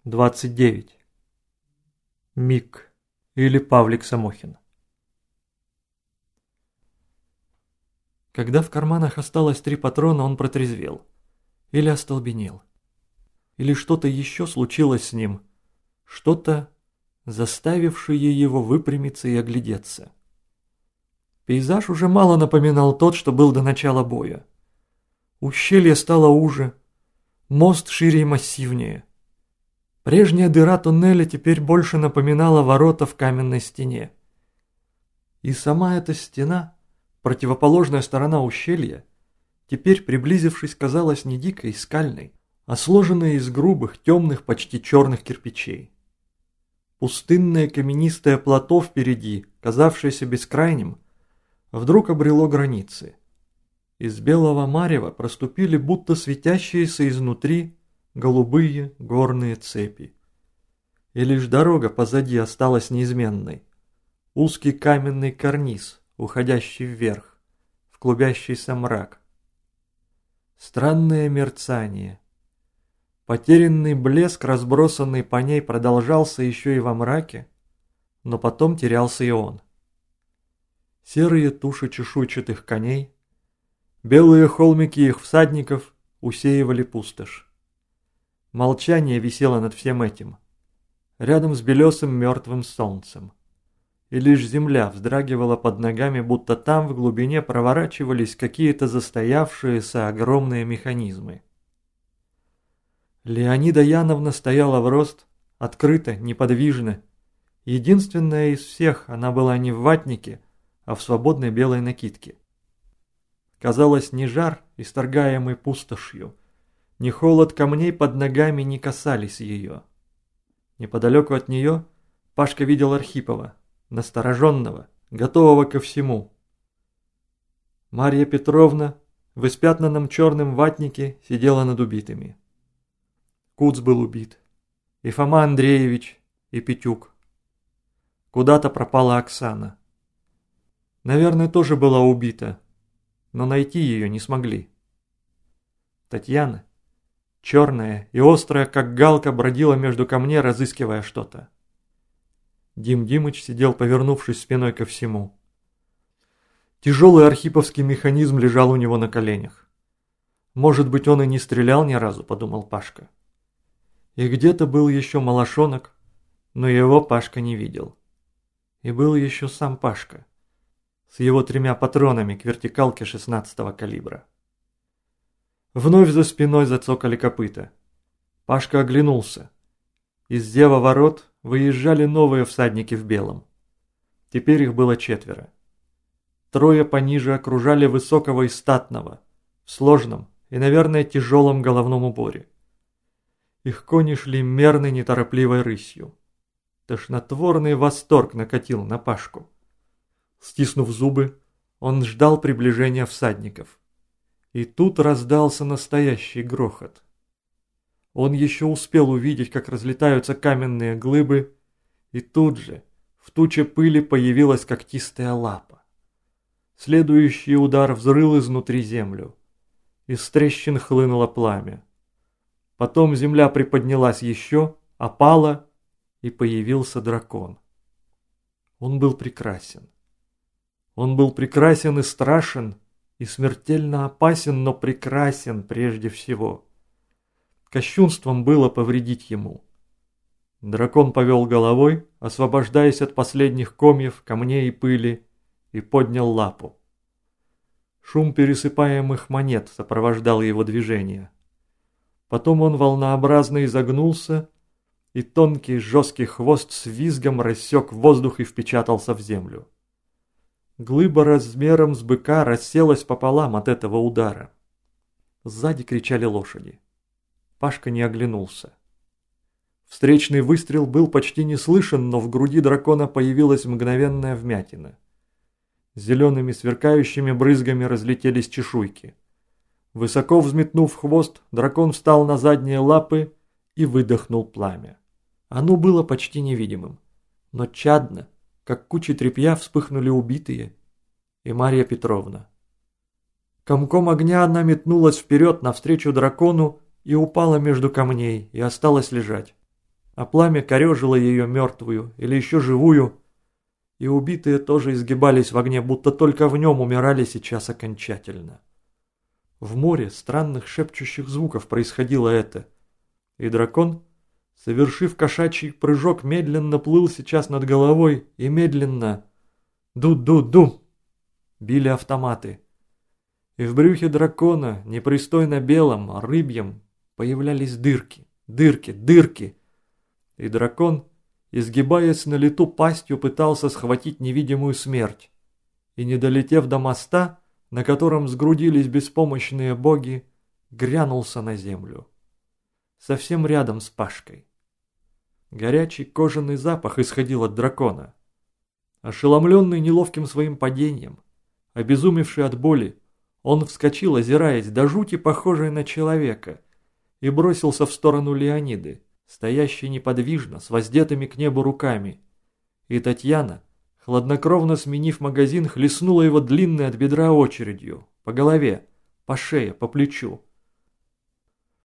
29. Мик или Павлик Самохин. Когда в карманах осталось 3 патрона, он протрезвел. Или остолбенел. Или что-то еще случилось с ним. Что-то, заставившее его выпрямиться и оглядеться. Пейзаж уже мало напоминал тот, что был до начала боя. Ущелье стало уже, мост шире и массивнее. Прежняя дыра туннеля теперь больше напоминала ворота в каменной стене. И сама эта стена, противоположная сторона ущелья, теперь, приблизившись, казалась не дикой и скальной, а сложенной из грубых, темных, почти черных кирпичей. Пустынное каменистое плато впереди, казавшееся бескрайним, вдруг обрело границы. Из белого марева проступили будто светящиеся изнутри голубые горные цепи. И лишь дорога позади осталась неизменной. Узкий каменный карниз, уходящий вверх, в клубящийся мрак. Странное мерцание. Потерянный блеск, разбросанный по ней, продолжался еще и во мраке, но потом терялся и он. Серые туши чешуйчатых коней, белые холмики их всадников усеивали пустошь. Молчание висело над всем этим, рядом с белесым мертвым солнцем. И лишь земля вздрагивала под ногами, будто там в глубине проворачивались какие-то застоявшиеся огромные механизмы. Леонида Яновна стояла в рост, открыто, неподвижно. Единственная из всех, она была не в ватнике, а в свободной белой накидке. Казалось, ни жар, исторгаемый пустошью, ни холод камней под ногами не касались ее. Неподалеку от нее Пашка видел Архипова, настороженного, готового ко всему. Марья Петровна в испятнанном черном ватнике сидела над убитыми. Куц был убит, и Фома Андреевич, и Петюк. Куда-то пропала Оксана. Наверное, тоже была убита, но найти ее не смогли. Татьяна, черная и острая, как галка, бродила между камней, разыскивая что-то. Дим Димыч сидел, повернувшись спиной ко всему. Тяжелый архиповский механизм лежал у него на коленях. Может быть, он и не стрелял ни разу, подумал Пашка. И где-то был еще малошонок, но его Пашка не видел. И был еще сам Пашка с его 3 патронами к вертикалке 16-го калибра. Вновь за спиной зацокали копыта. Пашка оглянулся. Из зева ворот выезжали новые всадники в белом. Теперь их было 4. 3 пониже окружали высокого и статного, в сложном и, наверное, тяжелом головном уборе. Их кони шли мерной неторопливой рысью. Тошнотворный восторг накатил на Пашку. Стиснув зубы, он ждал приближения всадников. И тут раздался настоящий грохот. Он еще успел увидеть, как разлетаются каменные глыбы, и тут же в туче пыли появилась когтистая лапа. Следующий удар взрыл изнутри землю. Из трещин хлынуло пламя. Потом земля приподнялась еще, опала, и появился дракон. Он был прекрасен. Он был прекрасен и страшен, и смертельно опасен, но прекрасен прежде всего. Кощунством было повредить ему. Дракон повел головой, освобождаясь от последних комьев, камней и пыли, и поднял лапу. Шум пересыпаемых монет сопровождал его движение. Потом он волнообразно изогнулся, и тонкий жесткий хвост с визгом рассек воздух и впечатался в землю. Глыба размером с быка расселась пополам от этого удара. Сзади кричали лошади. Пашка не оглянулся. Встречный выстрел был почти не слышен, но в груди дракона появилась мгновенная вмятина. Зелеными сверкающими брызгами разлетелись чешуйки. Высоко взметнув хвост, дракон встал на задние лапы и выдохнул пламя. Оно было почти невидимым, но чадно, как кучи тряпья, вспыхнули убитые и Марья Петровна. Комком огня она метнулась вперед навстречу дракону и упала между камней и осталась лежать. а пламя корежило ее мертвую или еще живую, и убитые тоже изгибались в огне, будто только в нем умирали сейчас окончательно. В море странных шепчущих звуков происходило это, и дракон, совершив кошачий прыжок, медленно плыл сейчас над головой и медленно «ду-ду-ду» били автоматы. И в брюхе дракона, непристойно белом, рыбьем, появлялись дырки, дырки, дырки. И дракон, изгибаясь на лету пастью, пытался схватить невидимую смерть. И не долетев до моста, на котором сгрудились беспомощные боги, грянулся на землю. Совсем рядом с Пашкой. Горячий кожаный запах исходил от дракона. Ошеломленный неловким своим падением, обезумевший от боли, он вскочил, озираясь, до жути похожий на человека, и бросился в сторону Леониды, стоящей неподвижно, с воздетыми к небу руками. И Татьяна, хладнокровно сменив магазин, хлестнула его длинной от бедра очередью, по голове, по шее, по плечу.